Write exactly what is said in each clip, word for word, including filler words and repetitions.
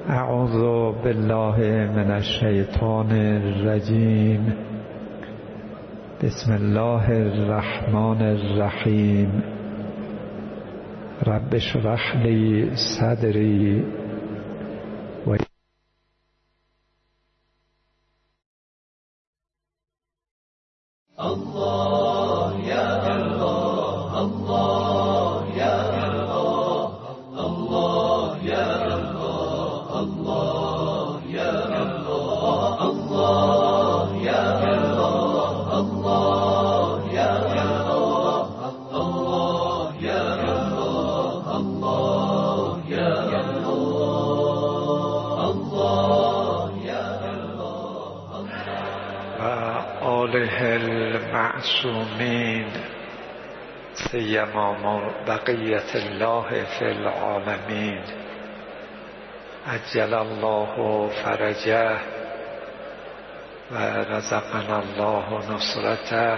اعوذ بالله من الشیطان الرجیم. بسم الله الرحمن الرحیم. رب اشرح لی صدری و الله یا الله، الله یا الله، الله یا الله، الله یا الله، الله یا الله، الله یا الله، الله یا الله، الله یا الله، و آله المعصومین سیما بقیت الله فی العالمین عجل الله فرجه و رزقنا الله نصرته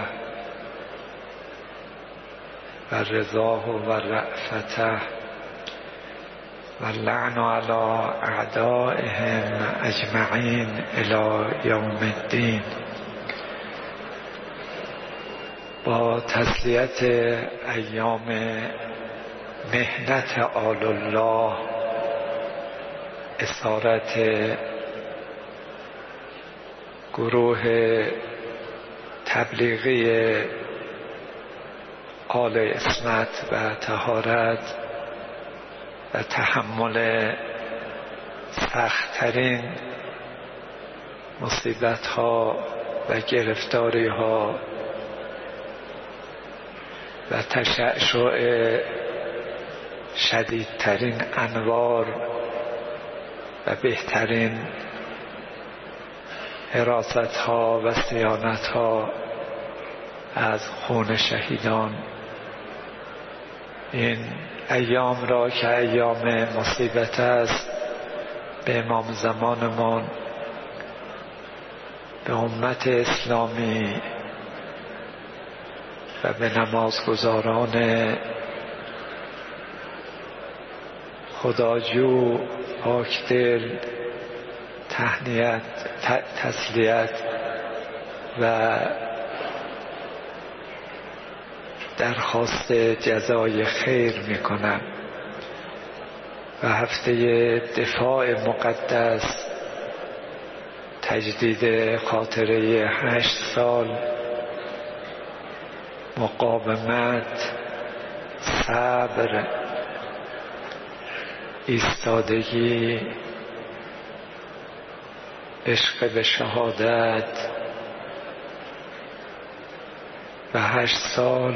و رضاه و رأفته و اللعن علی اعدائهم اجمعین الی یوم الدین. با تسلیت ایام مهنت آل الله، اسارت گروه تبلیغی آل عصمت و طهارت و تحمل سخت‌ترین مصیبت‌ها و گرفتاری‌ها و تشعشع شدیدترین انوار و بهترین حراست‌ها و صیانت‌ها از خون شهیدان، این ایام را که ایام مصیبت است به امام زمانمان، به امت اسلامی و به نمازگزاران خداجو پاکدل تهنیت تسلیت و درخواست جزای خیر می کنم. و هفته دفاع مقدس، تجدید خاطره هشت سال مقاومت، صبر، ایستادگی، عشق به شهادت و هشت سال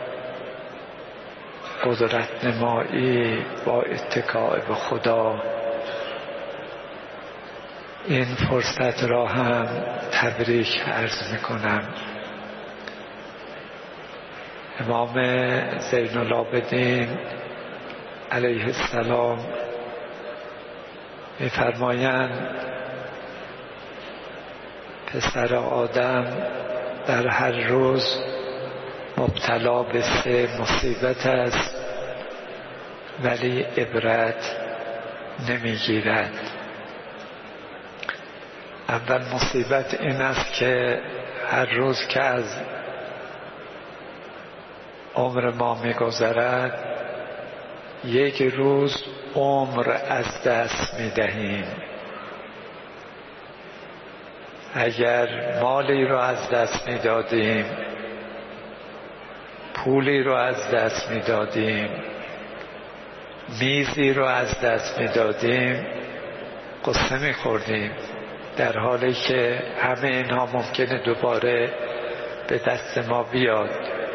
قدرت نمایی با اتکاء به خدا، این فرصت را هم تبریک عرض می کنم. امام زین العابدین علیه السلام می فرمایند پسر آدم در هر روز مبتلا به سه مصیبت است ولی عبرت نمیگیرد. اول مصیبت این است که هر روز که از عمر ما میگذرد یک روز عمر از دست میدهیم. اگر مالی رو از دست میدادیم، پولی رو از دست میدادیم، میزی رو از دست میدادیم، قصه میخوردیم، در حالی که همه اینها ممکنه دوباره به دست ما بیاد.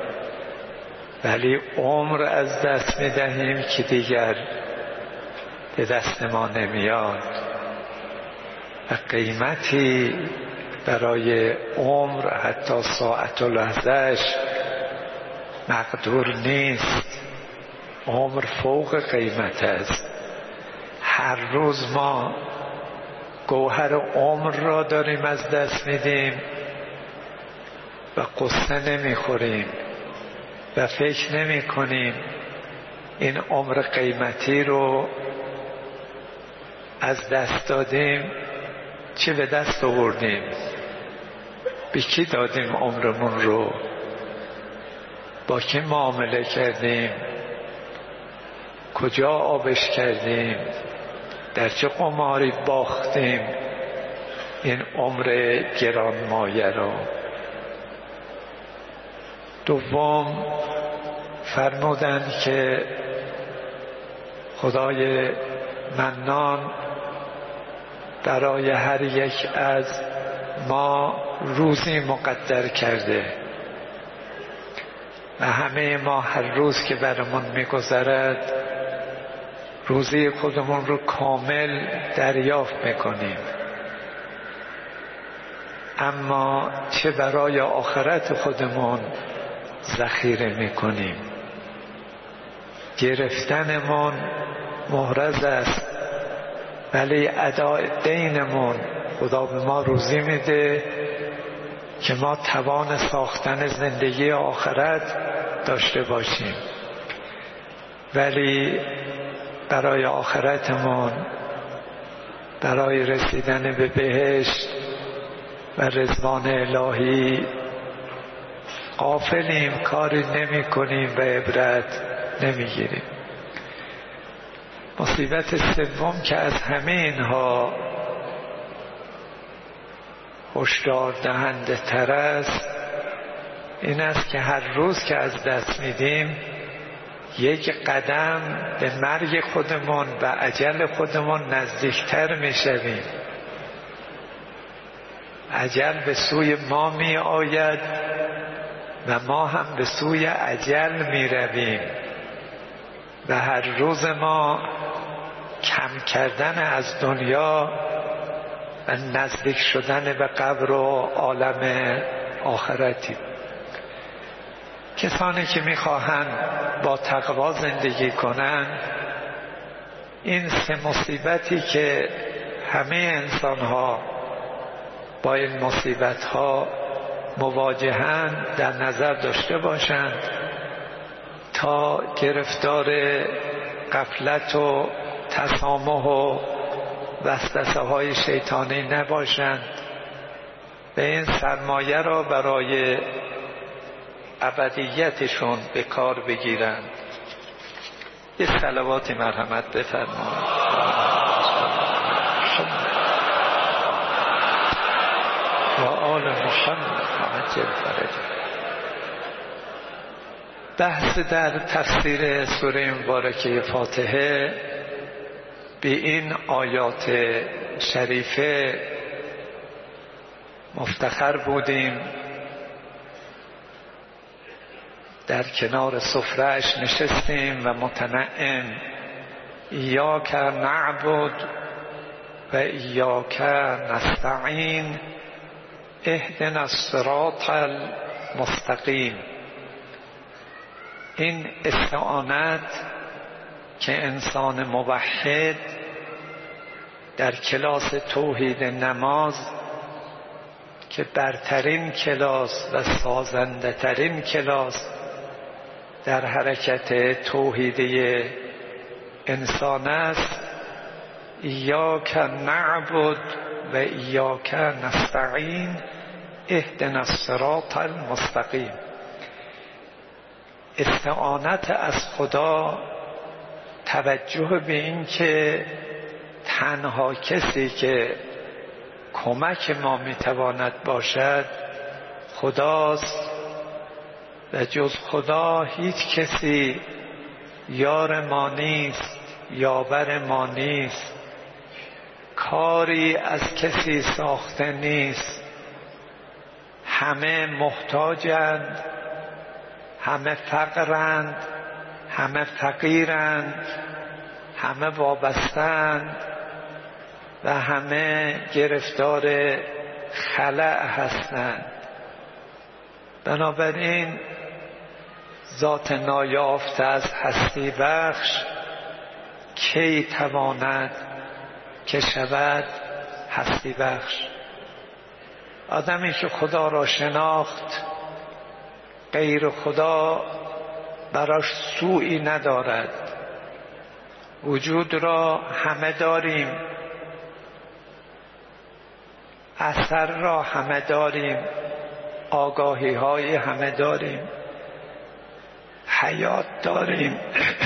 ولی عمر از دست میدهیم که دیگر به دست ما نمیاد و قیمتی برای عمر حتی ساعت و لحظهش مقدور نیست. عمر فوق قیمت است. هر روز ما گوهر عمر را داریم از دست میدیم و قصه نمیخوریم و فکر نمی کنیم این عمر قیمتی رو از دست دادیم چه به دست آوردیم؟ به کی دادیم عمرمون رو؟ با کی معامله کردیم؟ کجا آبش کردیم؟ در چه قماری باختیم این عمر گرانمایه را؟ دوم فرمودند که خدای منان برای هر یک از ما روزی مقدر کرده و همه ما هر روز که برامون میگذرد روزی خودمون رو کامل دریافت میکنیم، اما چه برای آخرت خودمون ذخیره میکنیم. گرفتنمون محرز است، ولی اداء دینمون خدا به ما روزی میده که ما توان ساختن زندگی آخرت داشته باشیم. ولی برای آخرتمون، برای رسیدن به بهشت و رضوان الهی غافلیم، کاری نمی کنیم و عبرت نمی گیریم. مصیبت سوم که از همه اینها هشدار دهنده تر است این است که هر روز که از دست میدیم یک قدم به مرگ خودمون و اجل خودمون نزدیکتر میشویم. اجل به سوی ما می آید و ما هم به سوی اجل می رویم و هر روز ما کم کردن از دنیا و نزدیک شدن به قبر و عالم آخرتی. کسانی که میخواهند با تقوا زندگی کنند این سه مصیبتی که همه انسان ها با این مصیبت ها مواجهند در نظر داشته باشند تا گرفتار غفلت و تسامح و وسوسه های شیطانی نباشند و این سرمایه را برای ابدیتشون به کار بگیرند. یه صلوات مرحمت بفرمایید. و آل محمد عجل فرجه. بحث در تفسیر سوره مبارکه فاتحه به این آیات شریفه مفتخر بودیم، در کنار سفره‌اش نشستیم و متنعم ایاک نعبد و ایاک نستعین اهدنا الصراط المستقیم. این استعانت که انسان موحد در کلاس توحید نماز که برترین کلاس و سازنده ترین کلاس در حرکت توحیدی انسان است، ایاک نعبد و ایاک نستعین اهدنا الصراط المستقیم. استعانت از خدا توجه به این که تنها کسی که کمک ما میتواند باشد خداست و جز خدا هیچ کسی یار ما نیست، یاور ما نیست، کاری از کسی ساخته نیست. همه محتاجند، همه فقرند، همه فقیرند، همه وابستند و همه گرفتار خلأ هستند. بنابراین ذات نایافته از هستی بخش کی تواند که شود هستی بخش؟ آدمی که خدا را شناخت غیر خدا براش سوئی ندارد. وجود را همه داریم اثر را همه داریم، آگاهی های همه داریم، حیات داریم،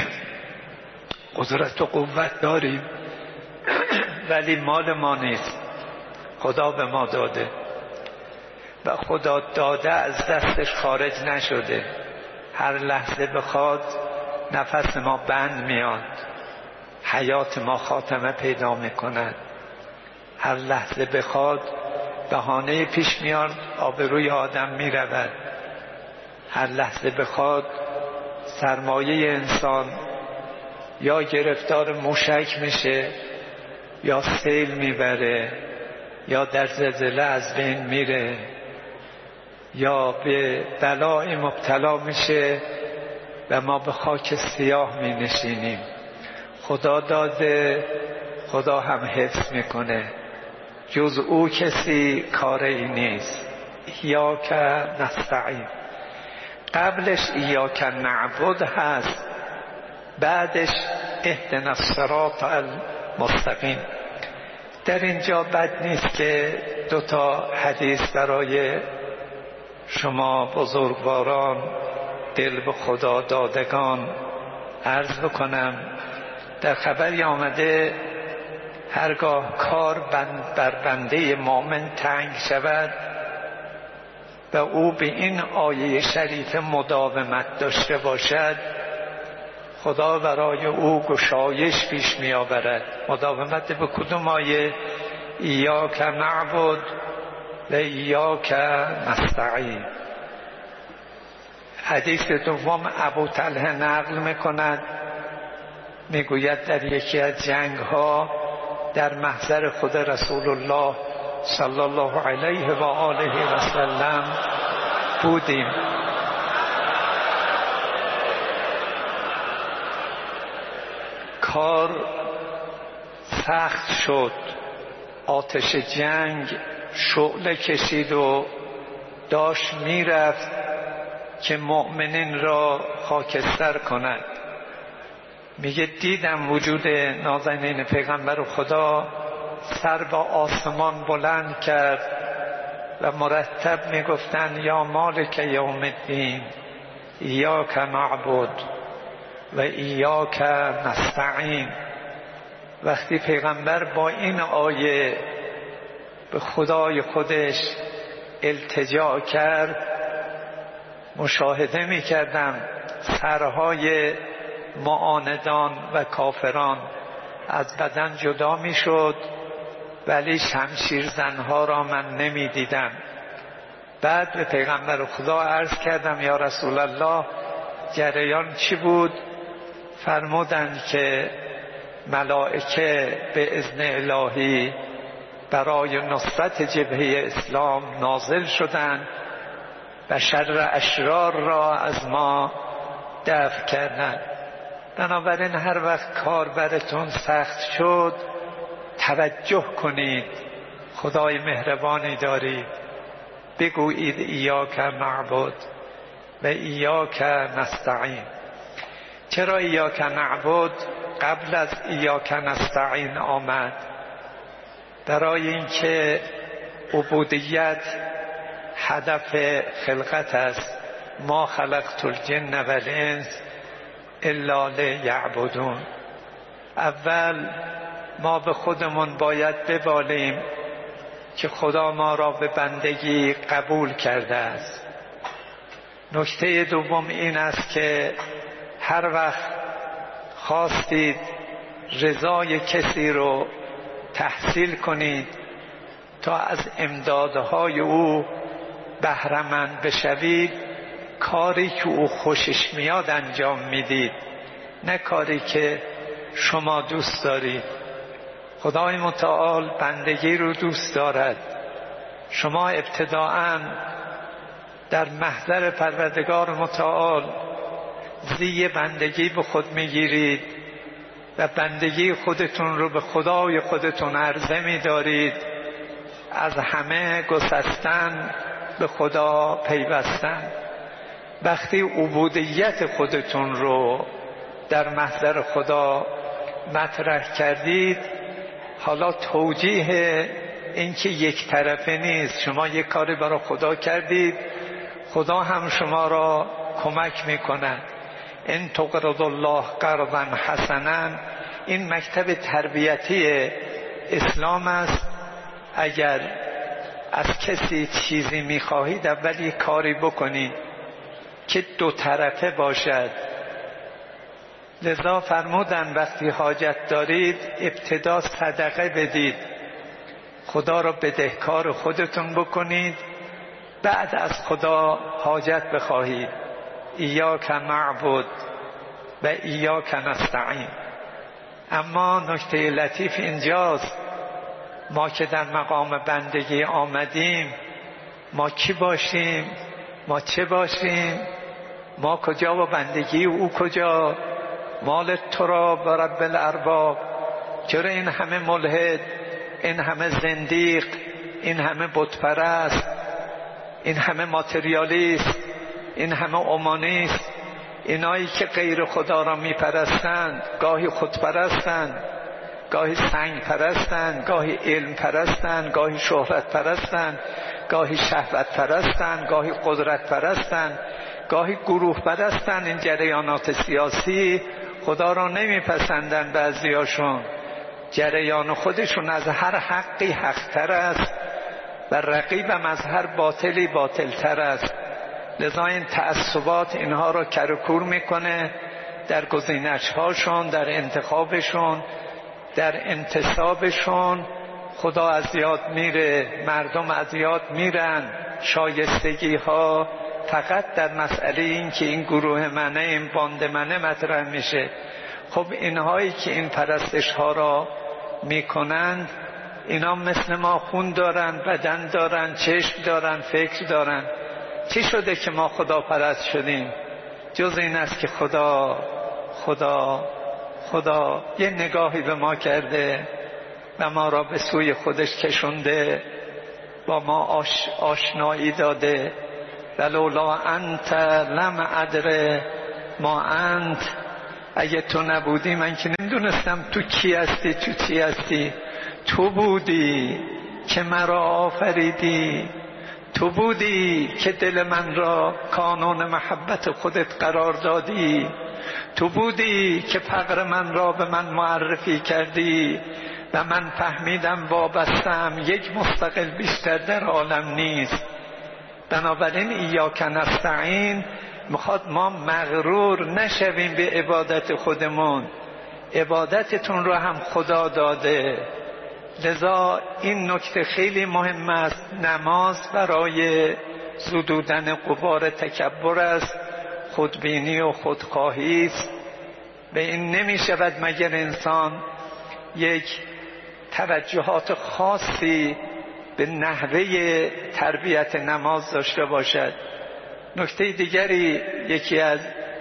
قدرت و قوت داریم، ولی مال ما نیست، خدا به ما داده و خدا داده از دستش خارج نشده. هر لحظه بخواد نفس ما بند میاد، حیات ما خاتمه پیدا میکند. هر لحظه بخواد بهانه پیش میاد، آبروی آدم میرود. هر لحظه بخواد سرمایه انسان یا گرفتار موشک میشه، یا سیل میبره، یا در زلزله از بین میره، یا به بلای مبتلا میشه و ما به خاک سیاه می نشینیم. خدا داده، خدا هم حفظ میکنه، جز او کسی کاری نیست. ایاک نستعین، قبلش ایاک نعبد هست، بعدش اهدنا الصراط المستقیم. در اینجا بد نیست که دو تا حدیث برای شما بزرگواران دل به خدا دادگان عرض بکنم. در خبری آمده هرگاه کار بند بر بنده مؤمن تنگ شود و او به این آیه شریف مداومت داشته باشد، خدا برای او گشایش پیش می آورد. مداومت به کدوم آیه؟ ایاک نعبد و ایاک نستعین. حدیث دوم ابو طلحه نقل میکند، میگوید در یکی از جنگ ها در محضر خود رسول الله صلی الله علیه و آله و سلم بودیم. کار سخت شد، آتش جنگ شعله کشید و داشت میرفت که مؤمنین را خاکستر کند. میگه دیدم وجود نازنین پیغمبر خدا سر با آسمان بلند کرد و مرتب میگفتن یا مالک یوم الدین ایاک نعبد و ایاک نستعین. وقتی پیغمبر با این آیه به خدای خودش التجا کرد، مشاهده میکردم سرهای معاندان و کافران از بدن جدا میشد، ولی شمشیر زنها را من نمیدیدم. بعد به پیغمبر خدا عرض کردم یا رسول الله جریان چی بود؟ فرمودند که ملائکه به اذن الهی برای نصرت جبهه اسلام نازل شدند و شر اشرار را از ما دفع کردند. بنابراین هر وقت کار براتون سخت شد توجه کنید، خدای مهربانی دارید، بگویید ایاک نعبد و ایاک نستعین. چرا ایاک نعبد قبل از ایاک نستعین آمد؟ برای اینکه عبودیت هدف خلقت است. ما خلقت الجن و الانس الا لیعبدون. اول ما به خودمون باید ببالیم که خدا ما را به بندگی قبول کرده است. نکته دوم این است که هر وقت خواستید رضای کسی رو تحصیل کنید تا از امدادهای او بهره‌مند بشوید، کاری که او خوشش میاد انجام میدید، نه کاری که شما دوست دارید. خدای متعال بندگی رو دوست دارد. شما ابتداءً در محضر پروردگار متعال زی بندگی به خود میگیرید و بندگی خودتون رو به خدای خودتون عرضه می‌دارید. از همه گسستن به خدا پیوستن. وقتی عبودیت خودتون رو در محضر خدا مطرح کردید، حالا توجیه این که یک طرفه نیست. شما یک کاری برای خدا کردید، خدا هم شما را کمک میکند. ان تقرضوا الله قرضا حسنا، این مکتب تربیتی اسلام است. اگر از کسی چیزی میخواهید اول یک کاری بکنید که دو طرفه باشد. لذا فرمودن وقتی حاجت دارید ابتدا صدقه بدید، خدا را بدهکار خودتون بکنید، بعد از خدا حاجت بخواهید. ایاک نعبد و ایاک نستعین. اما نکته لطیف اینجاست، ما که در مقام بندگی آمدیم، ما کی باشیم؟ ما چه باشیم؟ ما کجا و بندگی او کجا؟ مال تو را و رب الارباب. چرا این همه ملحد، این همه زندیق، این همه بت پرست، این همه ماتریالیست، این همه اومانیست، اینایی که غیر خدا را میپرستند، گاهی خود پرستند، گاهی سنگ پرستند، گاهی علم پرستند، گاهی شهرت پرستند، گاهی شهوت پرستند، گاهی قدرت پرستند، گاهی گروه پرستند. این جریانات سیاسی خدا را نمیپسندند. بعضیاشون جریان خودشون از هر حقی حقتر است و رقیبم از هر باطلی باطلتر است. لذا این تعصبات اینها را کرکور میکنه در گزینش هاشون، در انتخابشون، در انتصابشون. خدا از یاد میره، مردم از یاد میرن. شایستگی ها فقط در مسئله این که این گروه منه، این باند منه مطرح میشه. خب اینهایی که این پرستش ها را میکنند، اینا مثل ما خون دارن، بدن دارن، چشم دارن، فکر دارن. چی شده که ما خدا پرست شدیم؟ جز این است که خدا خدا خدا یه نگاهی به ما کرده و ما را به سوی خودش کشونده، با ما آش آشنایی داده. ولولا انت لم ادر ما انت، اگه تو نبودی من که نمیدونستم تو کی هستی، تو چی هستی. تو بودی که مرا آفریدی، تو بودی که دل من را کانون محبت خودت قرار دادی، تو بودی که فقر من را به من معرفی کردی و من فهمیدم وابستم، یک مستقل بیشتر در عالم نیست. بنابراین ایاک نستعین میخواد ما مغرور نشویم به عبادت خودمون. عبادتتون رو هم خدا داده. لذا این نکته خیلی مهم است. نماز برای زدودن غبار تکبر است، خودبینی و خودخواهی است. به این نمی شود مگر انسان یک توجهات خاصی به نحوه تربیت نماز داشته باشد. نکته دیگری، یکی از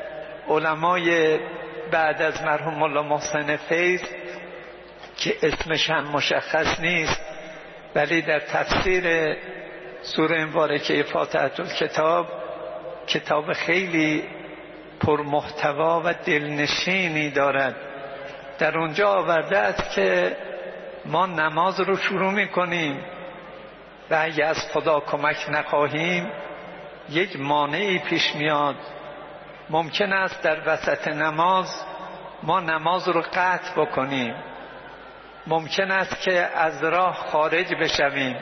علمای بعد از مرحوم مولا محسن فیض که اسمش هم مشخص نیست، ولی در تفسیر سوره مبارکه فاتحه الکتاب، کتاب خیلی پرمحتوا و دلنشینی دارد، در اونجا آورده است که ما نماز رو شروع میکنیم و اگه از خدا کمک نخواهیم یک مانعی پیش میاد. ممکن است در وسط نماز ما نماز رو قطع بکنیم، ممکن است که از راه خارج بشویم،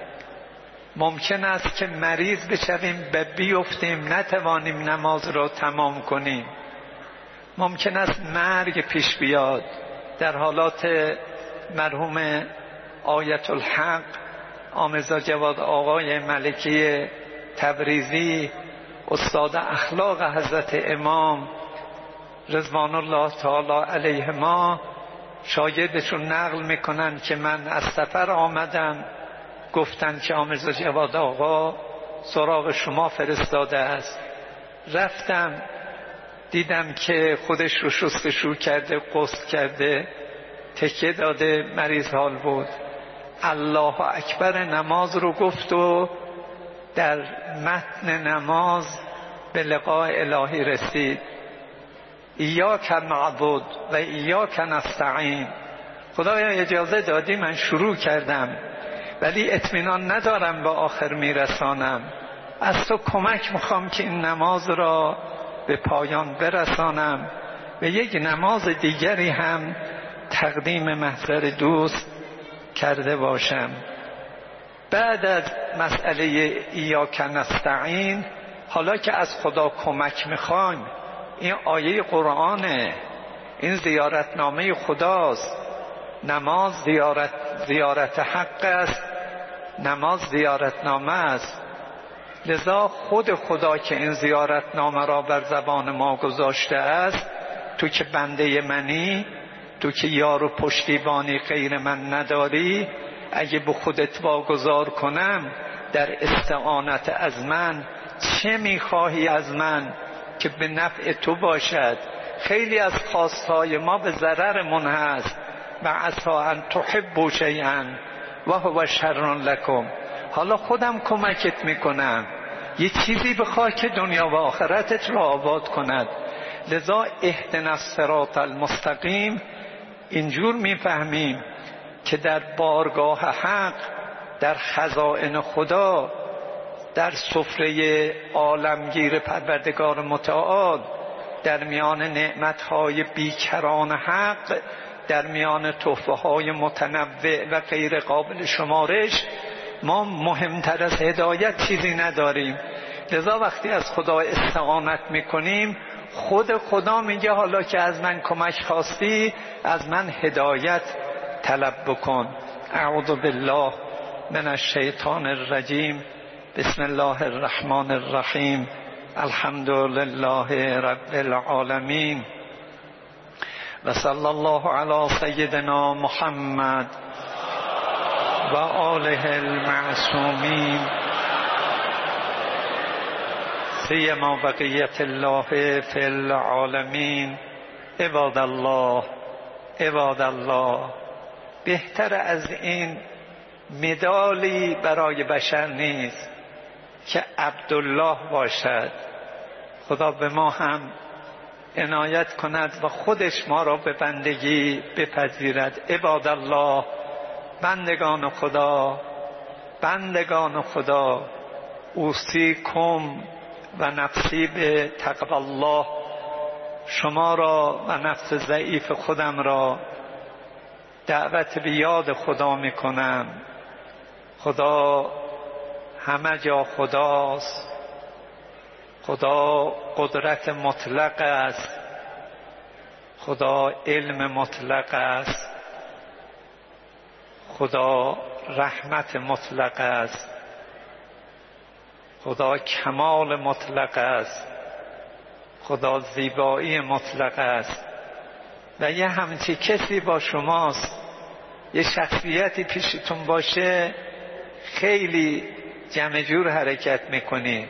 ممکن است که مریض بشویم و بیفتیم نتوانیم نماز را تمام کنیم، ممکن است مرگ پیش بیاد. در حالات مرحوم آیت الحق آمرزا جواد آقای ملکی تبریزی، استاد اخلاق حضرت امام رضوان الله تعالی علیهما، شاگردشون نقل میکنن که من از سفر آمدم، گفتن که آمرزا جواد آقا سراغ شما فرستاده است. رفتم دیدم که خودش رو شستشو کرده، غسل کرده، تکیه داده، مریض حال بود. الله اکبر نماز رو گفت و در متن نماز به لقاء الهی رسید. ایاک نعبد و ایاک نستعین. خدایا اجازه دادی من شروع کردم، ولی اطمینان ندارم به آخر میرسانم. از تو کمک میخوام که این نماز را به پایان برسانم و یک نماز دیگری هم تقدیم محضر دوست کرده باشم. بعد از مسئله ایاک نستعین، حالا که از خدا کمک میخوایم، این آیه قرآنه، این زیارتنامه خداست. نماز زیارت زیارت حق است، نماز زیارتنامه است. لذا خود خدا که این زیارتنامه را بر زبان ما گذاشته است، تو که بنده منی، تو که یار و پشتیبانی غیر من نداری، اگه به خودت واگذار کنم در استعانت از من، چه میخواهی از من که به نفع تو باشد؟ خیلی از خواستهای ما به ضررمون هست. و عسى ان تحبوا شیئا و هو شر لکم. حالا خودم کمکت میکنم، یه چیزی بخواه که دنیا و آخرتت را آباد کند. لذا اهدنا الصراط المستقیم اینجور میفهمیم که در بارگاه حق، در خزائن خدا، در سفره عالمگیر پروردگار متعال، در میان نعمتهای بیکران حق، در میان تحفه‌های متنوع و غیر قابل شمارش، ما مهمتر از هدایت چیزی نداریم. لذا وقتی از خدا استعانت میکنیم، خود خدا میگه حالا که از من کمک خواستی، از من هدایت طلب بکن. اعوذ بالله من الشیطان الرجیم. بسم الله الرحمن الرحیم. الحمد لله رب العالمین و صلی الله علی سیدنا محمد و آله المعصومین سیما بقیت الله فی العالمین. عباد الله، عباد الله، بهتر از این مدالی برای بشر نیست که عبدالله باشد. خدا به ما هم عنایت کند و خودش ما را به بندگی بپذیرد. عباد الله، بندگان خدا، بندگان خدا، اوصیکم و نفسی به تقوی الله، شما را و نفس ضعیف خودم را دعوت به یاد خدا می کنم. خدا همه جا خداست. خدا قدرت مطلق است. خدا علم مطلق است. خدا رحمت مطلق است. خدا کمال مطلق است. خدا زیبایی مطلق است. و یه همچی کسی با شماست، یه شخصیتی پیشتون باشه، خیلی جمع جور حرکت میکنی،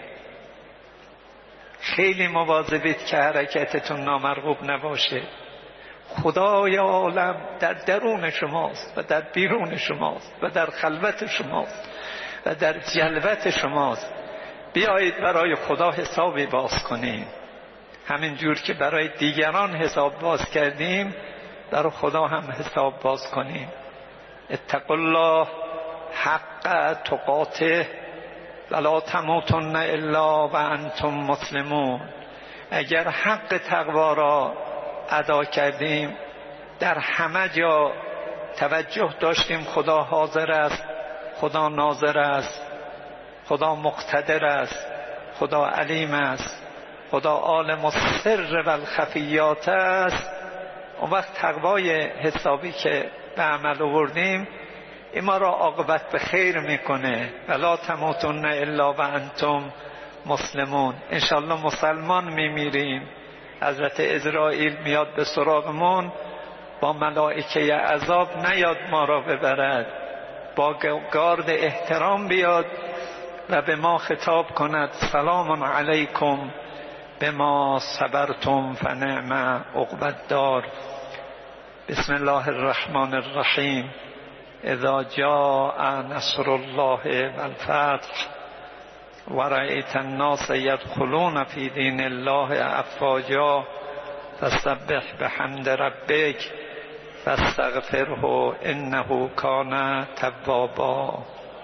خیلی مواظبید که حرکتتون نامرغوب نباشه. خدای عالم در درون شماست و در بیرون شماست و در خلوت شماست و در جلوت شماست. بیایید برای خدا حسابی باز کنیم، همین جور که برای دیگران حساب باز کردیم برای خدا هم حساب باز کنیم. اتقوا الله حق تقاته ولا تموتن الا و انتم مسلمون. اگر حق تقوا را ادا کردیم، در همه جا توجه داشتیم خدا حاضر است، خدا ناظر است، خدا مقتدر است، خدا علیم است، خدا عالم السر و الخفیات است، اون وقت تقوای حسابی که به عمل آوردیم این ما را عاقبت به خیر میکنه. ولا تموتن الا و انتم مسلمون. انشالله مسلمان میمیریم. حضرت عزرائیل میاد به سراغمون، با ملائکه عذاب نیاد ما را ببرد، با گارد احترام بیاد و به ما خطاب کند سلام علیکم بما صبرتم فنعم عقبی الدار. بسم الله الرحمن الرحیم. اذا جاء نصر الله والفتح ورأيت الناس يدخلون في دين الله افواجا فسبح بحمد ربك فاستغفره انه کان توابا.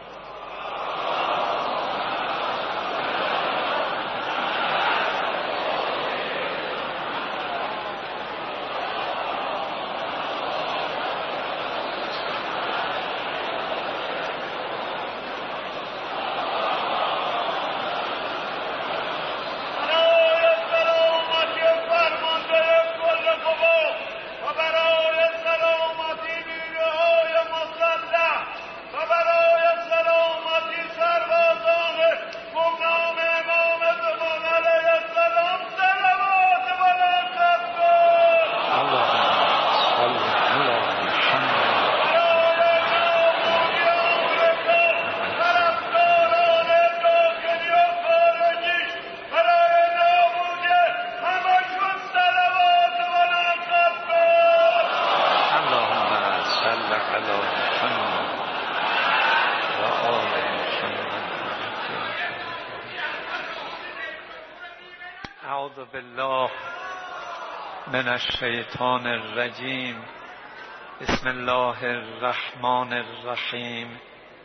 اعوذ بالله من الشیطان الرجیم. بسم الله الرحمن الرحیم.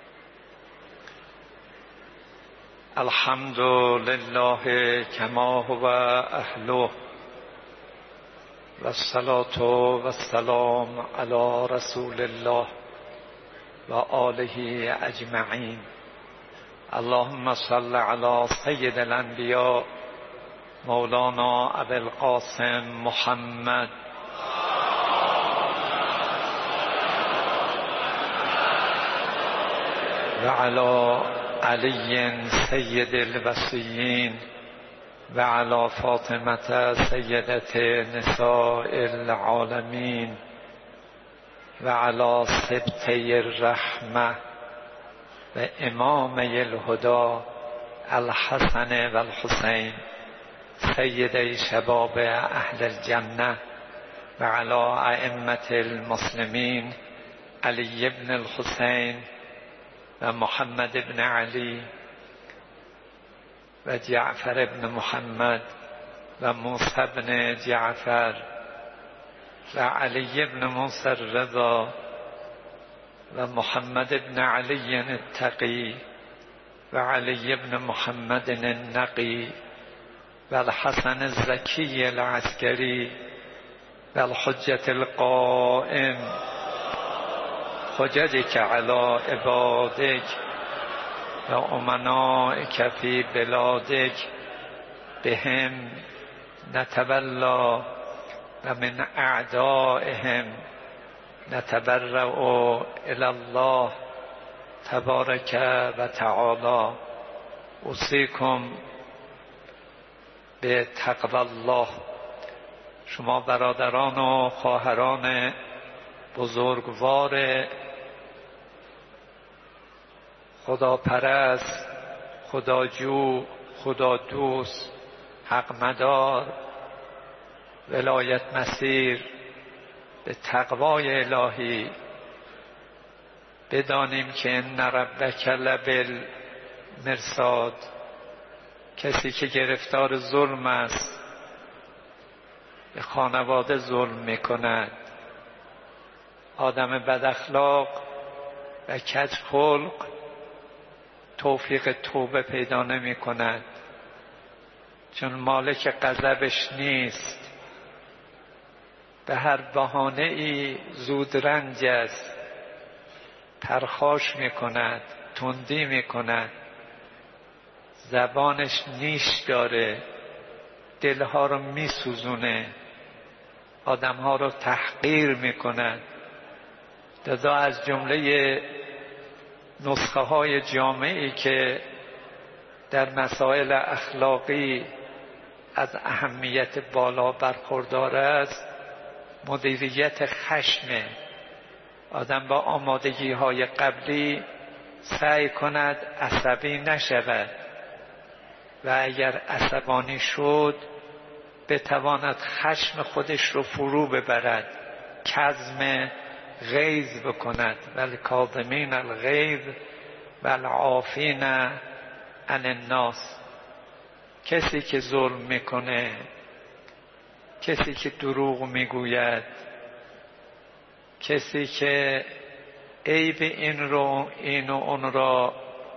الحمد لله کما هو اهله و الصلاة و السلام علی رسول الله و آله اجمعین. اللهم صل علی سید الانبیاء مولانا ابی القاسم محمد و علی علی سید الوصیین و علی فاطمه سیدت نساء العالمین و علی سبطی الرحمه و امامی الهدى الحسن و الحسین سیدی شباب اهل الجنه و علی ائمة المسلمین علی بن الحسین و محمد بن علی و جعفر بن محمد و موسی بن جعفر و علی بن موسی الرضا و محمد بن علی التقی و علی بن محمد النقی و الحسن الزکی العسکری و الحجة القائم حججك على عبادك و امنائك في بلادك بهم نتولى و من اعدائهم نتبرأ الى الله تبارک و تعالی. اوصیکم به تقوی الله. شما برادران و خواهران بزرگوار خداپرست، خداجو، خدا دوست، حق مدار، ولایت مسیر به تقوای الهی، بدانیم که ان ربک لبالمرصاد. کسی که گرفتار ظلم است به خانواده ظلم میکند، آدم بد اخلاق و کج خلق توفیق توبه پیدا نمی کند، چون مالک غضبش نیست. به هر بهانه ای زود رنج است، پرخاش می کند، تندی می کند، زبانش نیش داره، دلها رو می سوزونه، آدمها رو تحقیر می کند. لذا از جمله نسخه های جامعی که در مسائل اخلاقی از اهمیت بالا برخوردار است مدیریت خشم. آدم با آمادگی های قبلی سعی کند عصبی نشود و اگر عصبانی شد بتواند خشم خودش رو فرو ببرد، کظم غیظ بکند. والکاظمین الغیظ والعافین عن الناس. کسی که ظلم میکنه، کسی که دروغ میگوید، کسی که عیب این رو این و اون را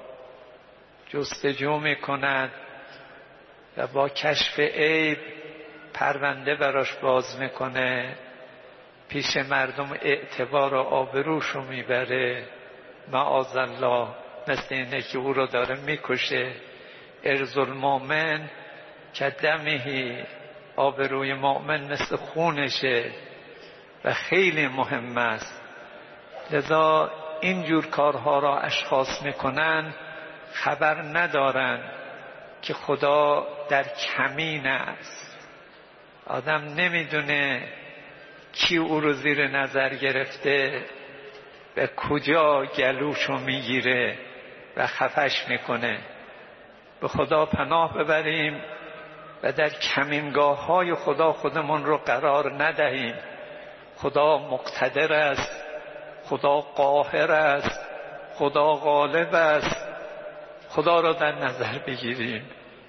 جستجو می کند و با کشف عیب پرونده براش باز میکنه، پیش مردم اعتبار و آبروشو میبره، معاذالله مثل اینه که او رو داره میکشه. ارز المؤمن که دمهی، آبروی مؤمن مثل خونشه و خیلی مهم است. لذا اینجور کارها را اشخاص میکنن، خبر ندارن که خدا در کمین است. آدم نمیدونه کی او رو زیر نظر گرفته و کجا گلوشو میگیره و خفش میکنه. به خدا پناه ببریم و در کمینگاه های خدا خودمون رو قرار ندهیم. خدا مقتدر است، خدا قاهر است، خدا غالب است. خدا را در نظر بگیریم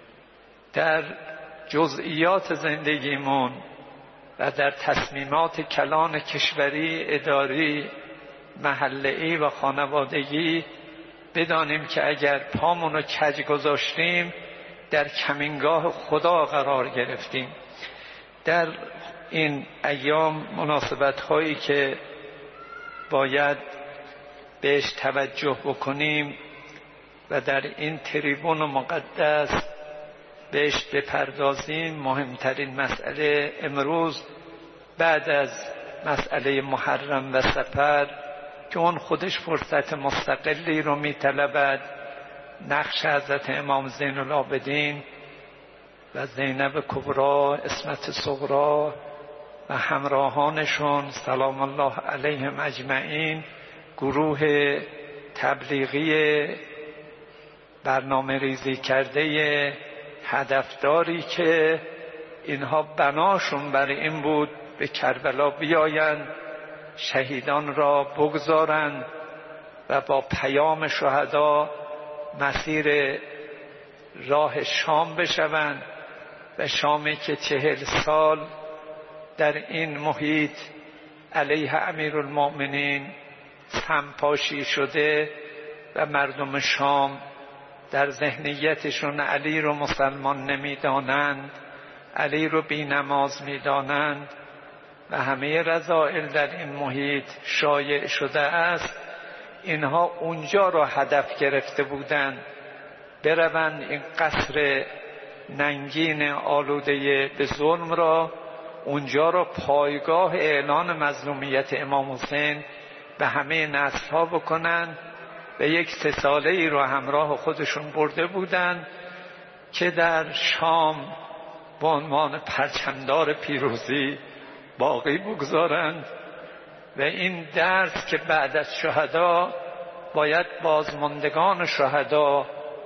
در جزئیات زندگیمون و در تصمیمات کلان کشوری، اداری، محله‌ای و خانوادگی. بدانیم که اگر پامون رو کج گذاشتیم در کمینگاه خدا قرار گرفتیم. در این ایام مناسبت هایی که باید بهش توجه بکنیم و در این تریبون مقدس بهش بپردازیم، مهمترین مسئله امروز بعد از مسئله محرم و سفر که اون خودش فرصت مستقلی رو میطلبد، نقش حضرت امام زین العابدین و زینب کبرا، عصمت صغرا و همراهانشون سلام الله علیهم اجمعین، گروه تبلیغی برنامه ریزی کرده هدفداری که اینها بناشون برای این بود به کربلا بیایند، شهیدان را بگذارند و با پیام شهدا مسیر راه شام بشوند. و شامی که چهل سال در این محیط علیه امیرالمؤمنین سمپاشی شده و مردم شام در ذهنیتشون علی رو مسلمان نمیدانند، علی رو بی نماز میدانند و همه رذائل در این محیط شایع شده است. اینها اونجا را هدف گرفته بودند بروند این قصر ننگین آلوده به ظلم را، اونجا را پایگاه اعلان مظلومیت امام حسین به همه نسل‌ها بکنند و یک سه ساله ای رو همراه خودشون برده بودند که در شام به عنوان پرچمدار پیروزی باقی بگذارند. و این درس که بعد از شهدا باید بازماندگان شهدا،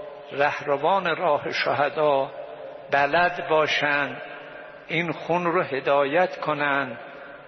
رهروان راه شهدا بلد باشند این خون رو هدایت کنند،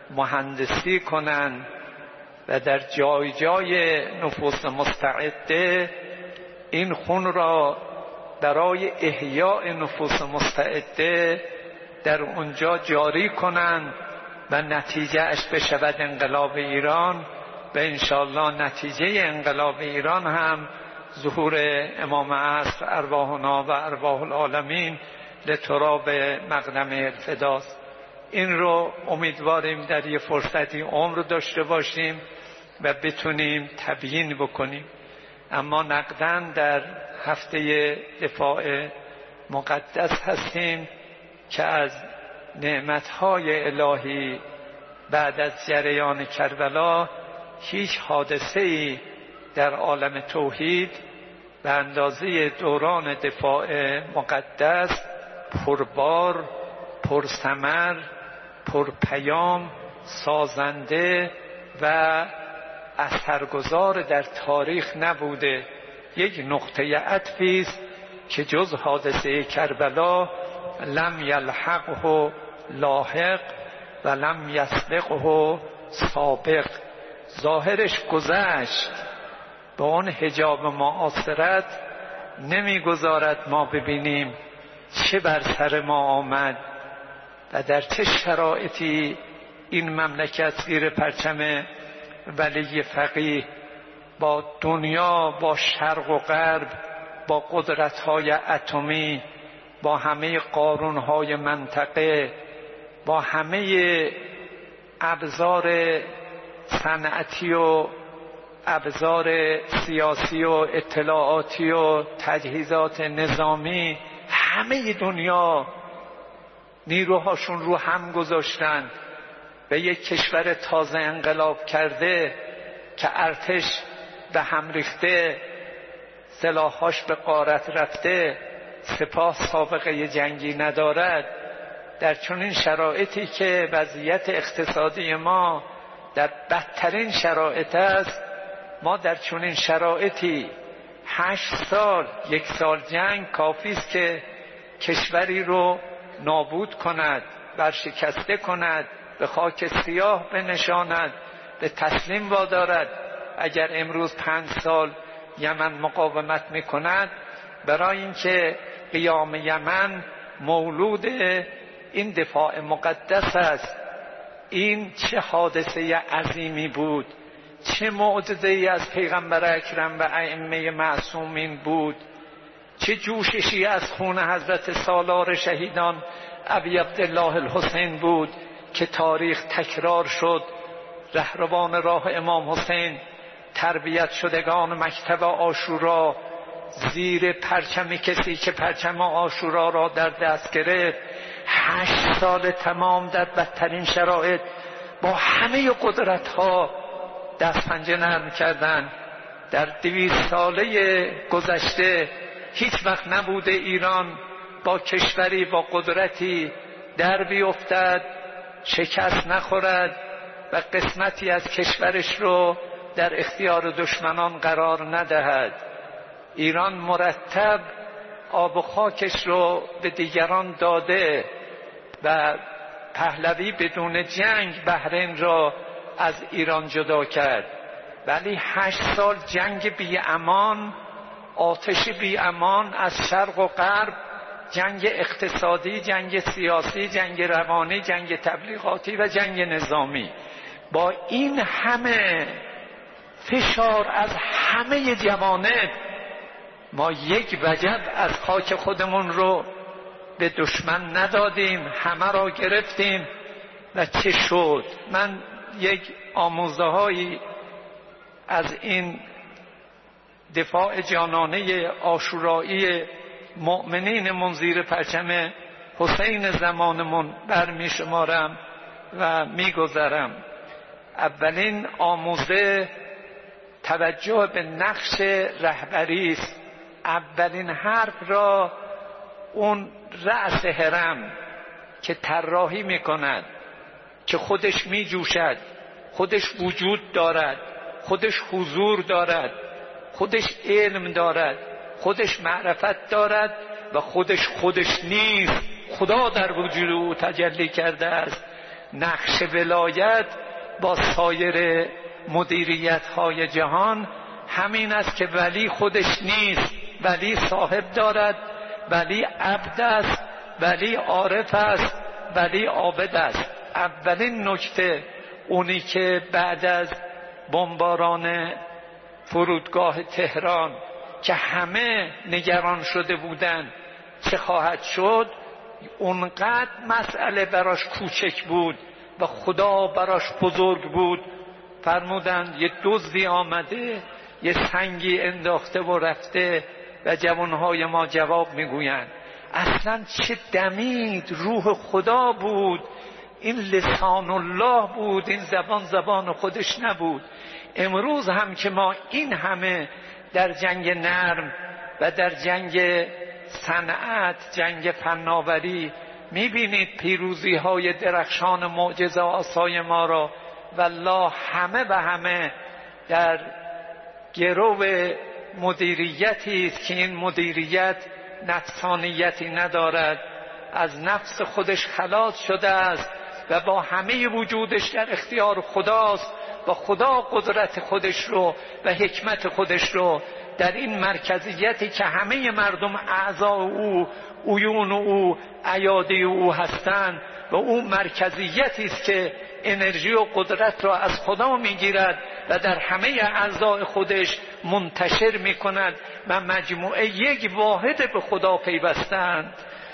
مهندسی کنند و در جای جای نفوس مستعده این خون را برای احیاء نفوس مستعده در اونجا جاری کنند و نتیجه اش بشود انقلاب ایران. و انشاءالله نتیجه انقلاب ایران هم ظهور امام عصر ارواحنا و ارواح العالمین لتراب مقدم الفداست. این رو امیدواریم در یه فرصتی عمر داشته باشیم و بتونیم تبیین بکنیم. اما نقدن در هفته دفاع مقدس هستیم که از نعمتهای الهی بعد از جریان کربلا هیچ حادثه‌ای در عالم توحید به اندازه دوران دفاع مقدس پربار، پرثمر، پرپیام، سازنده و اثرگذار در تاریخ نبوده. یک نقطه عطفی است که جز حادثه کربلا لم یلحقه لاحق و لم یسبقه سابق. ظاهرش گذشت، به اون حجاب معاصرت نمیگذارد ما ببینیم چه بر سر ما آمد و در چه شرایطی این مملکت زیر پرچم ولی فقیه با دنیا، با شرق و غرب، با قدرت‌های اتمی، با همه قارون‌های منطقه، با همه ابزار صنعتی و ابزار سیاسی و اطلاعاتی و تجهیزات نظامی، همه دنیا نیروهاشون رو هم گذاشتن به یک کشور تازه انقلاب کرده که ارتش به هم ریخته، سلاحاش به غارت رفته، سپاه سابقه جنگی ندارد. در چنین شرایطی که وضعیت اقتصادی ما در بدترین شرایط است، ما در چنین شرایطی هشت سال، یک سال جنگ کافی است که کشوری رو نابود کند، برشکسته کند، به خاک سیاه بنشاند، به تسلیم وادارد. اگر امروز پنج سال یمن مقاومت میکند، برای اینکه قیام یمن مولود این دفاع مقدس است. این چه حادثه عظیمی بود، چه معجزه‌ای از پیغمبر اکرم و ائمه معصومین بود، چه جوششی از خون حضرت سالار شهیدان ابی عبدالله الحسین بود که تاریخ تکرار شد. رهروان راه امام حسین، تربیت شدگان مکتب عاشورا، زیر پرچم کسی که پرچم عاشورا را در دست گرفت، هشت سال تمام در بدترین شرایط با همه قدرت ها دست پنجه نرم کردن. در دویست ساله گذشته هیچ وقت نبوده ایران با کشوری با قدرتی در بیفتد، شکست نخورد و قسمتی از کشورش رو در اختیار دشمنان قرار ندهد. ایران مرتب آب و خاکش رو به دیگران داده و پهلوی بدون جنگ بحرین را از ایران جدا کرد، ولی هشت سال جنگ بی امان، آتش بی امان از شرق و غرب، جنگ اقتصادی، جنگ سیاسی، جنگ روانی، جنگ تبلیغاتی و جنگ نظامی. با این همه فشار از همه جوانب ما یک وجب از خاک خودمون رو به دشمن ندادیم، همه را گرفتیم. و چه شد؟ من یک آموزه هایی از این دفاع جانانه عاشورایی مؤمنین منزیر پرچم حسین زمانمون برمی شمارم و می گذرم. اولین آموزه توجه به نقش رهبری است. اولین حرف را اون رأس هرم که طراحی می کند، که خودش می جوشد، خودش وجود دارد، خودش حضور دارد، خودش علم دارد، خودش معرفت دارد و خودش خودش نیست، خدا در وجود او تجلی کرده است. نقش ولایت با سایر مدیریت های جهان همین است که ولی خودش نیست، ولی صاحب دارد، ولی عبد است، ولی عارف است، ولی عابد است. اولین نکته اونی که بعد از بمباران فرودگاه تهران که همه نگران شده بودند چه خواهد شد، اونقدر مسئله براش کوچک بود و خدا براش بزرگ بود، فرمودند یه دزدی آمده یه سنگی انداخته و رفته و جوانهای ما جواب میگویند. اصلا چه دمید، روح خدا بود، این لسان الله بود، این زبان زبان خودش نبود. امروز هم که ما این همه در جنگ نرم و در جنگ صنعت، جنگ فناوری میبینید پیروزی های درخشان معجزه آسای ما را، والله همه و همه در گرو مدیریتی است که این مدیریت نفسانیتی ندارد، از نفس خودش خلاص شده است و با همه وجودش در اختیار خداست و خدا قدرت خودش رو و حکمت خودش رو در این مرکزیتی که همه مردم اعضا او، عیون او، ایادی او هستند و اون مرکزیتی است که انرژی و قدرت را از خدا میگیرد و در همه اعضای خودش منتشر میکند و مجموعه یک واحد به خدا پیوستند.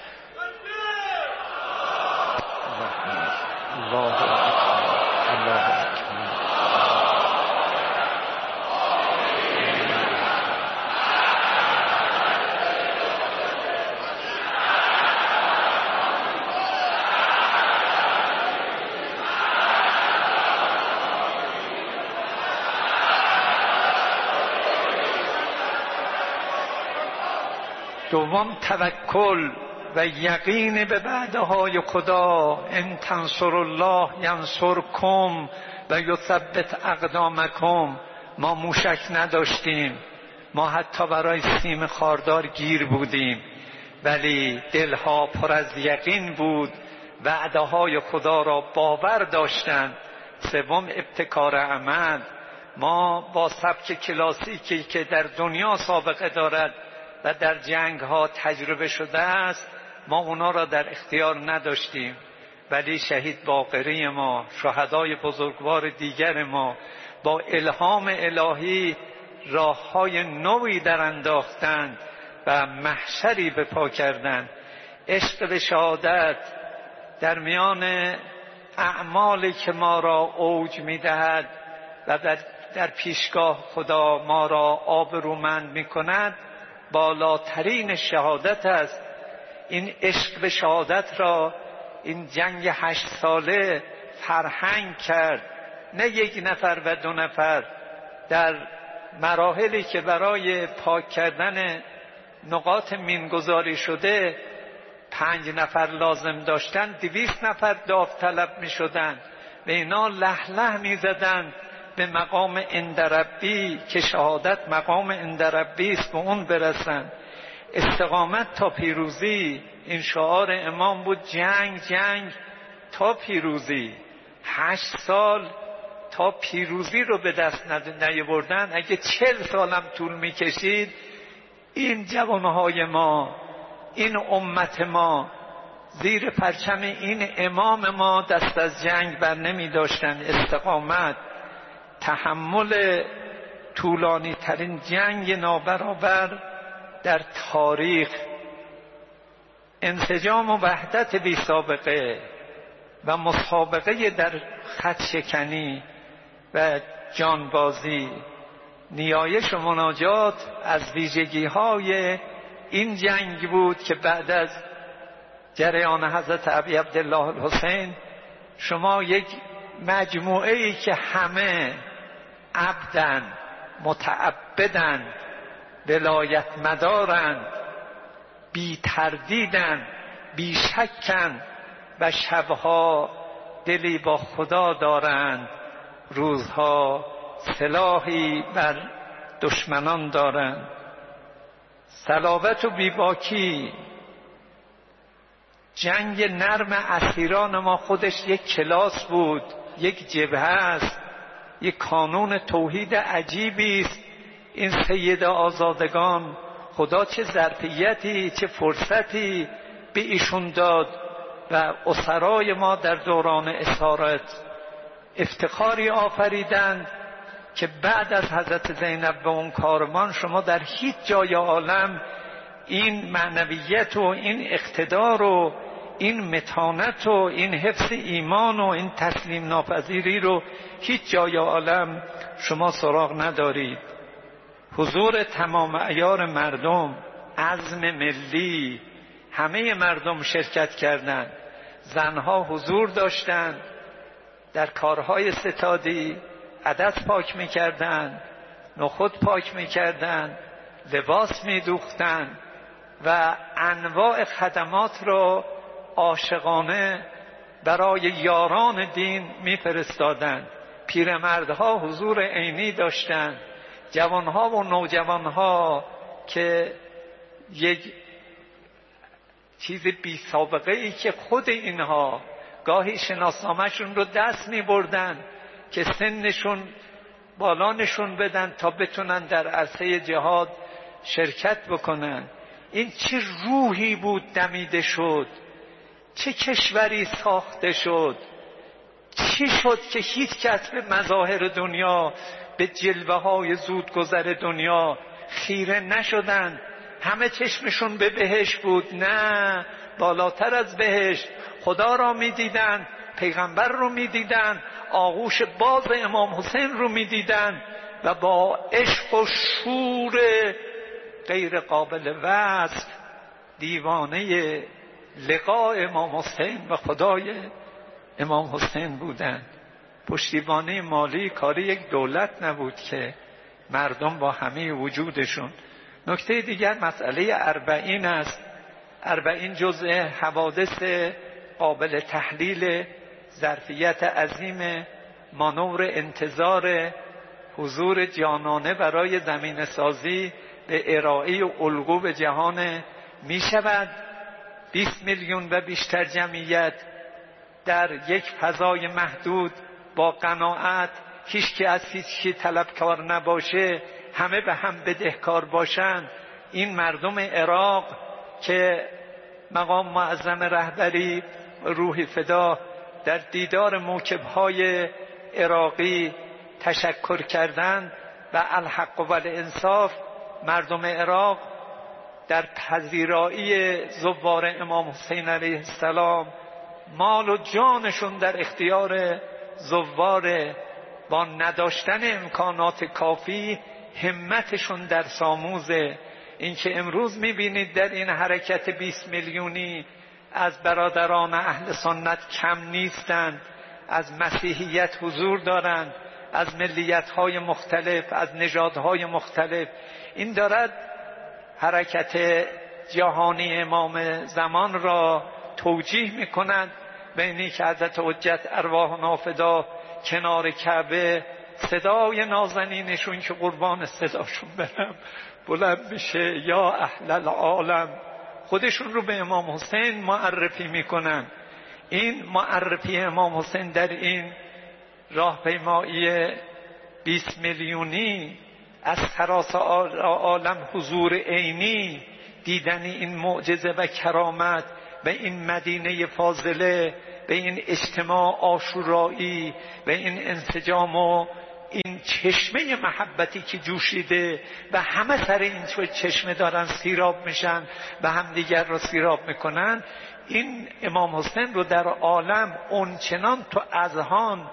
الله الله دوم توکل و یقین به وعده‌های خدا. ان تنصر الله ینصرکم و یثبت اقدامکم. ما موشک نداشتیم، ما حتی برای سیم خاردار گیر بودیم، ولی دلها پر از یقین بود، وعده‌های خدا را باور داشتند. سوم ابتکار عمل. ما با سبک کلاسیکی که در دنیا سابقه دارد و در جنگ ها تجربه شده است، ما اونا را در اختیار نداشتیم، ولی شهید باقری ما، شهدای بزرگوار دیگر ما با الهام الهی راه های نوی در انداختند و محشری به پا کردند. عشق به شهادت در میان اعمالی که ما را اوج میدهد و در پیشگاه خدا ما را آبرومند میکند بالاترین شهادت است. این عشق به شهادت را این جنگ هشت ساله فرهنگ کرد، نه یک نفر و دو نفر. در مراحلی که برای پاک کردن نقاط مینگذاری شده پنج نفر لازم داشتن، دویست نفر داوطلب می شدن و اینا لح لح می زدن به مقام عند ربی که شهادت مقام عند ربی است، به اون برسن. استقامت تا پیروزی، این شعار امام بود، جنگ جنگ تا پیروزی. هشت سال تا پیروزی رو به دست نیاوردن. اگه چل سالم طول میکشید این جوانهای ما، این امت ما زیر پرچم این امام ما دست از جنگ بر نمی داشتن. استقامت، تحمل طولانی ترین جنگ نابرابر در تاریخ، انسجام و وحدت بی سابقه و مسابقه در خط شکنی و جانبازی. نیایش و مناجات از ویژگی های این جنگ بود که بعد از جریان حضرت ابی عبدالله الحسین شما یک مجموعه ای که همه عبدن، متعبدن، ولایت مدارن، بی تردیدن، بی شکن و شبها دلی با خدا دارند، روزها سلاحی بر دشمنان دارند. صلابت و بیباکی، جنگ نرم اسیران ما خودش یک کلاس بود، یک جبهه است، یک کانون توحید عجیبی است. این سید آزادگان خدا چه ظرفیتی، چه فرصتی به ایشون داد و اسرای ما در دوران اسارت افتخاری آفریدند که بعد از حضرت زینب به اون کارمان شما در هیچ جای عالم این معنویت و این اقتدار و این متانت و این حفظ ایمان و این تسلیم ناپذیری رو هیچ جای عالم شما سراغ ندارید. حضور تمام عیار مردم، عزم ملی، همه مردم شرکت کردند. زنها حضور داشتند در کارهای ستادی، عدس پاک میکردند، نخود پاک میکردند، لباس میدوختند و انواع خدمات را عاشقانه برای یاران دین میفرستادند. پیرمردها حضور عینی داشتند، جوانها و نوجوانها که یک چیز بی سابقه ای که خود اینها گاهی شناسنامه‌شون رو دست می بردن که سنشون بالا نشون بدن تا بتونن در عرصه جهاد شرکت بکنن. این چه روحی بود دمیده شد، چه کشوری ساخته شد، چی شد که هیچ کس به مظاهر دنیا، به جلوه های زودگذر دنیا خیره نشدند؟ همه چشمشون به بهشت بود. نه، بالاتر از بهشت خدا را میدیدند، پیغمبر رو میدیدند، آغوش باز امام حسین رو میدیدند و با عشق و شور غیر قابل وصف دیوانه لقاء امام حسین و خدای امام حسین بودند. پشتیبانی مالی کار یک دولت نبود که مردم با همه وجودشون. نکته دیگر مسئله اربعین است. اربعین جزء حوادث قابل تحلیل ظرفیت عظیم مانور انتظار حضور جانانه برای زمین سازی به ارائه الگو به جهان می شود. بیست میلیون و بیشتر جمعیت در یک فضای محدود با قناعت، هیچ کی از هیچ کی طلبکار نباشه، همه به هم بدهکار باشند. این مردم عراق که مقام معظم رهبری روح فدا در دیدار موکبهای عراقی تشکر کردند و الحق و الانصاف، مردم عراق در پذیرایی زوار امام حسین علیه السلام مال و جانشون در اختیار زوار، با نداشتن امکانات کافی همتشون در ساموزه. این که امروز میبینید در این حرکت بیست میلیونی از برادران اهل سنت کم نیستند، از مسیحیت حضور دارند، از ملیت‌های مختلف، از نژادهای مختلف. این دارد حرکت جهانی امام زمان را توجیه می‌کند. بینی که حضرت حجت ارواحنا فدا کنار کعبه صدای نازنینشون که قربان صداشون برم بلند میشه، یا اهل العالم، خودشون رو به امام حسین معرفی میکنن. این معرفی امام حسین در این راهپیمایی بیست میلیونی از سراسر عالم حضور عینی، دیدن این معجزه و کرامت و این مدینه فاضله، به این اجتماع عاشورایی و این انسجام و این چشمه محبتی که جوشیده و همه سر این چشمه دارن سیراب میشن و هم دیگر رو سیراب میکنن، این امام حسین رو در عالم اونچنان تو اذهان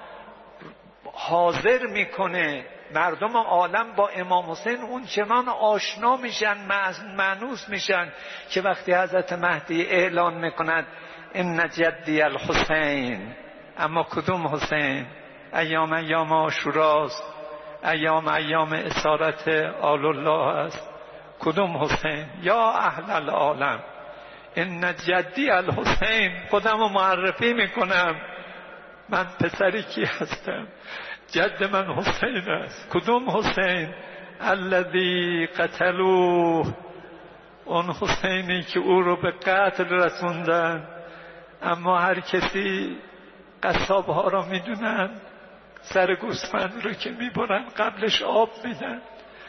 حاضر میکنه، مردم عالم با امام حسین اونچنان آشنا میشن، مانوس میشن که وقتی حضرت مهدی اعلان میکند ان جدی الحسین، اما کدوم حسین؟ ایام ایام عاشوراست، ایام ایام اسارت آل الله است. کدوم حسین؟ یا اهل العالم ان جدی الحسین. خودم رو معرفی میکنم، من پسری کی هستم، جد من حسین است. کدوم حسین؟ الذی قتلوه، اون حسینی که او رو به قتل رسوندن. اما هر کسی قصاب ها را میدونن سر گوسفند رو که میبرن قبلش آب میدن.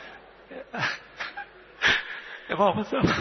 امام زمان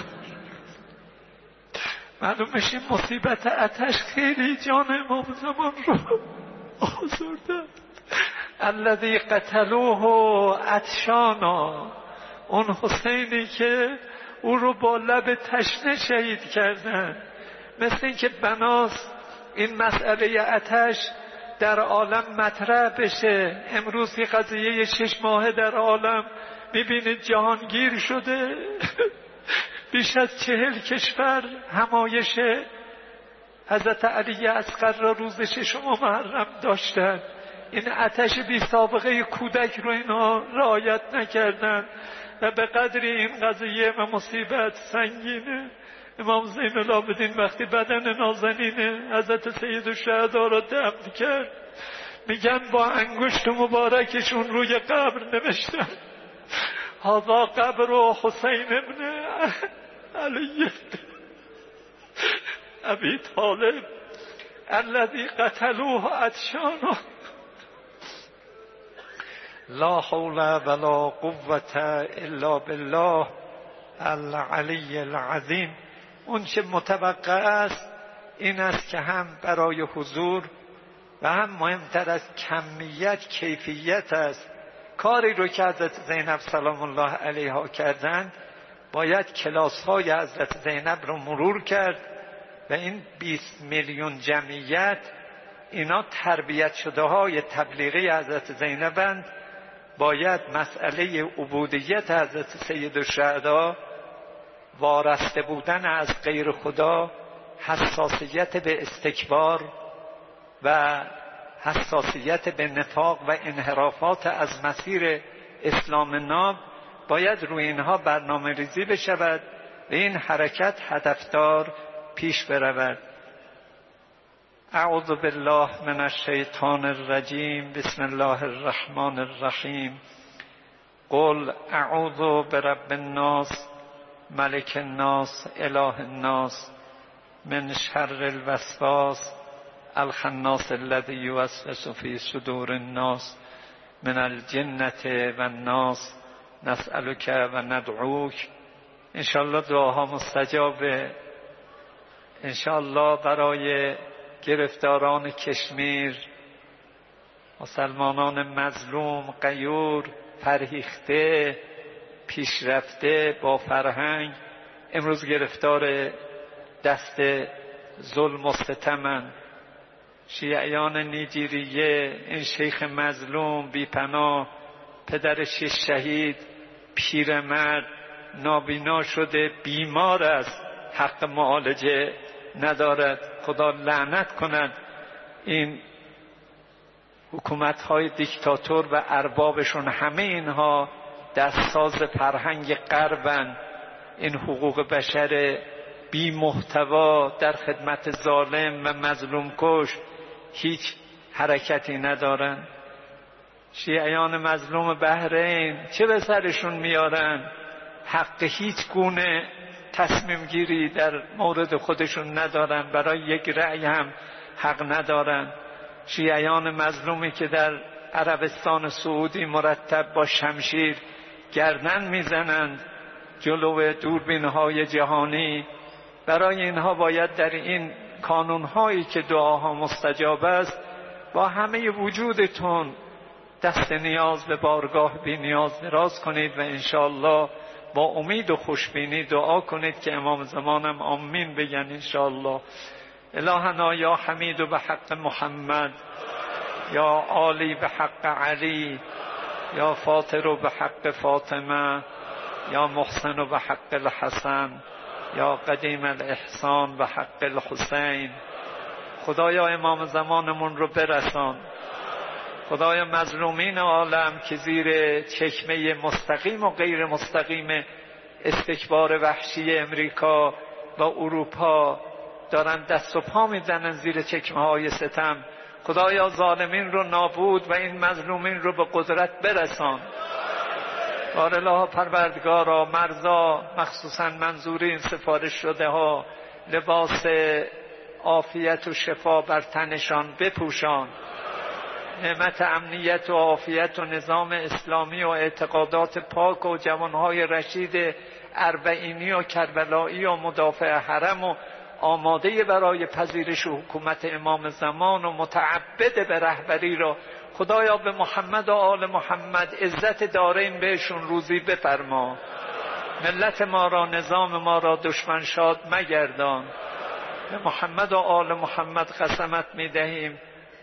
معلوم میشه مصیبت آتش خیلی جان امام زمان رو آزرده. الذی قتلوه عطشانا، اون حسینی که او رو با لب تشنه شهید کردن. مثل این که بناس این مسئله آتش در عالم مطرح بشه. امروز یه قضیه شش ماهه در عالم میبینید جهانگیر شده. بیش از چهل کشور همایش حضرت علی اصغر را روز ششم محرم داشتن. این آتش بی سابقه کودک رو اینا رعایت نکردن و به قدری این قضیه و مصیبت سنگینه. امام زین العابدین وقتی بدن نازنین حضرت سید الشهدا را دفن کرد، میگن با انگشت مبارکشون روی قبر نوشتن هذا قبر حسین ابن علی ابی طالب الذی قتلوه عطشانا. لا حول ولا قوة الا بالله العلی العظیم. اون چه متوقع است این است که هم برای حضور و هم مهمتر از کمیت کیفیت است. کاری رو که حضرت زینب سلام الله علیها کردند باید کلاس های حضرت زینب رو مرور کرد و این بیست میلیون جمعیت اینا تربیت شده های تبلیغی حضرت زینبند. باید مسئله عبودیت حضرت سید الشهدا، وارسته بودن از غیر خدا، حساسیت به استکبار و حساسیت به نفاق و انحرافات از مسیر اسلام ناب باید روی اینها برنامه ریزی بشود و این حرکت هدفدار پیش برود. اعوذ بالله من الشیطان الرجیم. بسم الله الرحمن الرحیم. قل اعوذ برب الناس ملک الناس اله الناس من شر الوسواس الخناس الذی یوسوس فی صدور الناس من الجنة و الناس نسألک و ندعوک. انشاءالله دعاها مستجابه. انشاءالله برای گرفتاران کشمیر، مسلمانان مظلوم، غیور، فرهیخته، پیشرفته، با فرهنگ، امروز گرفتار دست ظلم و ستمند. شیعیان نیجریه، این شیخ مظلوم بی پناه، پدر شش شهید، پیرمرد، نابینا شده، بیمار است، حق معالجه ندارد. خدا لعنت کند این حکومت‌های دیکتاتور و اربابشون. همه اینها دستساز فرهنگ غربند. این حقوق بشر بی محتوا در خدمت ظالم و مظلوم کش هیچ حرکتی ندارند. شیعیان مظلوم بحرین چه به سرشون میارن؟ حق هیچ گونه تصمیم گیری در مورد خودشون ندارن، برای یک رأی هم حق ندارن. شیعیان مظلومی که در عربستان سعودی مرتب با شمشیر گردن میزنند جلو دوربین‌های جهانی، برای اینها باید در این کانون‌هایی که دعاها مستجاب است با همه وجودتون دست نیاز به بارگاه بی نیاز دراز کنید و انشاءالله با امید و خوشبینی دعا کنید که امام زمانم آمین بگن انشاءالله. الهنا یا حمید به حق محمد، یا عالی به حق علی، یا فاطر به حق فاطمه، یا محسن به حق الحسن، یا قدیم الاحسان به حق الحسین. خدایا امام زمانمون رو برسان. خدایا مظلومین عالم که زیر چکمه مستقیم و غیر مستقیم استکبار وحشی امریکا و اروپا دارن دست و پا میزنن زیر چکمه های ستم، خدایا ظالمین رو نابود و این مظلومین رو به قدرت برسان. بار الله پروردگارا مرزا مخصوصا منظورین سفارش شده ها لباس عافیت و شفا بر تنشان بپوشان. نعمت امنیت و عافیت و نظام اسلامی و اعتقادات پاک و جوانهای رشید اربعینی و کربلایی و مدافع حرم و آماده برای پذیرش حکومت امام زمان و متعبد به رهبری را خدایا به محمد و آل محمد عزت دارین بهشون روزی بفرما. ملت ما را، نظام ما را دشمن شاد مگردان. به محمد و آل محمد قسمت میدهیم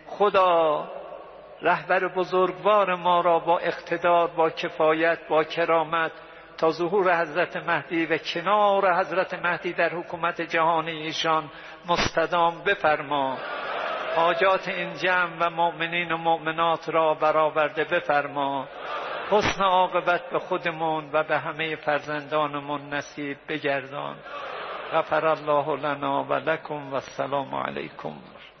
خدا رهبر بزرگوار ما را با اقتدار، با کفایت، با کرامت تا ظهور حضرت مهدی و کنار حضرت مهدی در حکومت جهانی ایشان مستدام بفرما. حاجات این جمع و مؤمنین و مؤمنات را برآورده بفرما. حسن عاقبت به خودمون و به همه فرزندانمون نصیب بگردان. غفر الله لنا و لکم و السلام علیکم.